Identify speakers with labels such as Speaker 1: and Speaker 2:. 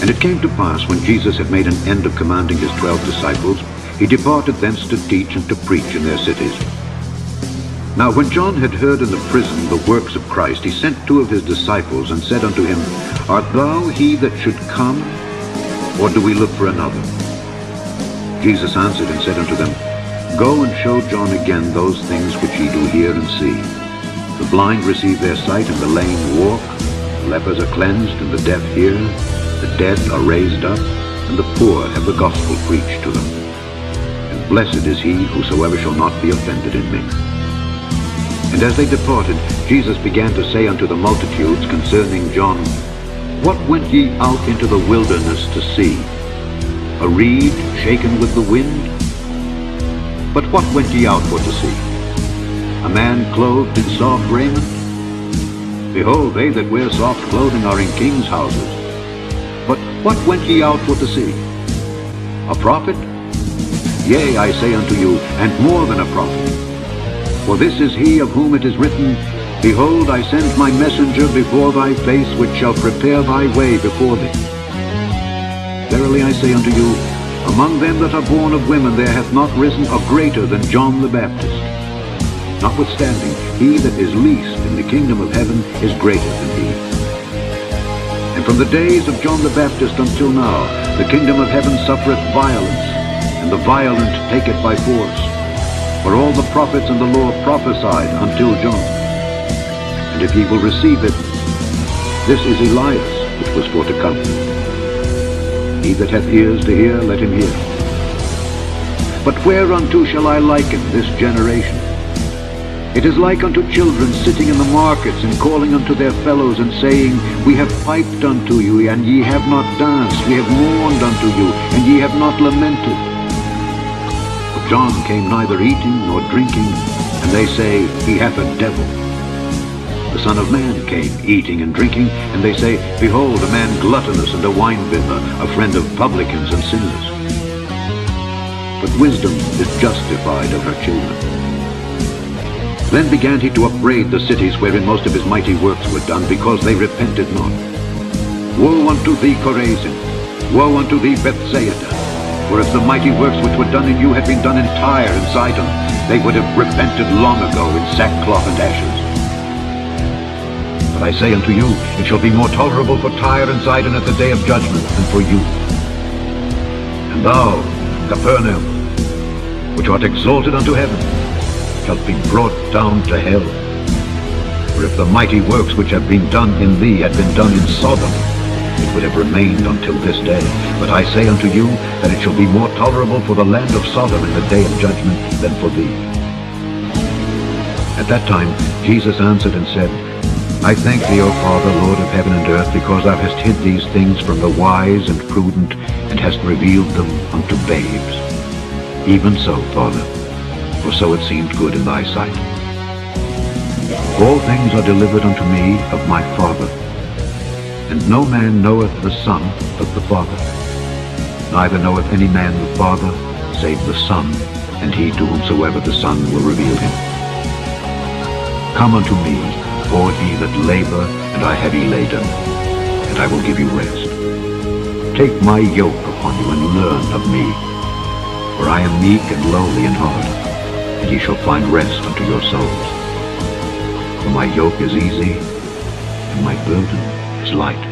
Speaker 1: And it came to pass, when Jesus had made an end of commanding his 12 disciples, he departed thence to teach and to preach in their cities. Now when John had heard in the prison the works of Christ, he sent 2 of his disciples, and said unto him, Art thou he that should come, or do we look for another? Jesus answered and said unto them, Go and show John again those things which ye do hear and see. The blind receive their sight, and the lame walk, the lepers are cleansed, and the deaf hear, the dead are raised up, and the poor have the gospel preached to them. And blessed is he whosoever shall not be offended in me. And as they departed, Jesus began to say unto the multitudes concerning John, What went ye out into the wilderness to see? A reed shaken with the wind? But what went ye out for to see? A man clothed in soft raiment? Behold, they that wear soft clothing are in kings' houses. But what went ye out for to see? A prophet? Yea, I say unto you, and more than a prophet. For this is he of whom it is written, Behold, I send my messenger before thy face, which shall prepare thy way before thee. Verily I say unto you, among them that are born of women there hath not risen a greater than John the Baptist. Notwithstanding, he that is least in the kingdom of heaven is greater than he. And from the days of John the Baptist until now, the kingdom of heaven suffereth violence, and the violent take it by force. For all the prophets and the law prophesied until John. And if ye will receive it, this is Elias, which was for to come. He that hath ears to hear, let him hear. But whereunto shall I liken this generation? It is like unto children sitting in the markets, and calling unto their fellows, and saying, We have piped unto you, and ye have not danced. We have mourned unto you, and ye have not lamented. But John came neither eating nor drinking, and they say, He hath a devil. The Son of Man came eating and drinking, and they say, Behold, a man gluttonous and a winebibber, a friend of publicans and sinners. But wisdom is justified of her children. Then began he to upbraid the cities wherein most of his mighty works were done, because they repented not. Woe unto thee, Chorazin! Woe unto thee, Bethsaida! For if the mighty works which were done in you had been done in Tyre and Sidon, they would have repented long ago in sackcloth and ashes. But I say unto you, it shall be more tolerable for Tyre and Sidon at the day of judgment than for you. And thou, Capernaum, which art exalted unto heaven, shalt be brought down to hell. For if the mighty works which have been done in thee had been done in Sodom, it would have remained until this day. But I say unto you, that it shall be more tolerable for the land of Sodom in the day of judgment than for thee. At that time Jesus answered and said, I thank thee, O Father, Lord of heaven and earth, because thou hast hid these things from the wise and prudent, and hast revealed them unto babes. Even so, Father, for so it seemed good in thy sight. All things are delivered unto me of my Father, and no man knoweth the Son but the Father. Neither knoweth any man the Father, save the Son, and he to whomsoever the Son will reveal him. Come unto me, all ye that labor and are heavy laden, and I will give you rest. Take my yoke upon you, and learn of me, for I am meek and lowly in heart, and ye shall find rest unto your souls. For my yoke is easy, and my burden is light.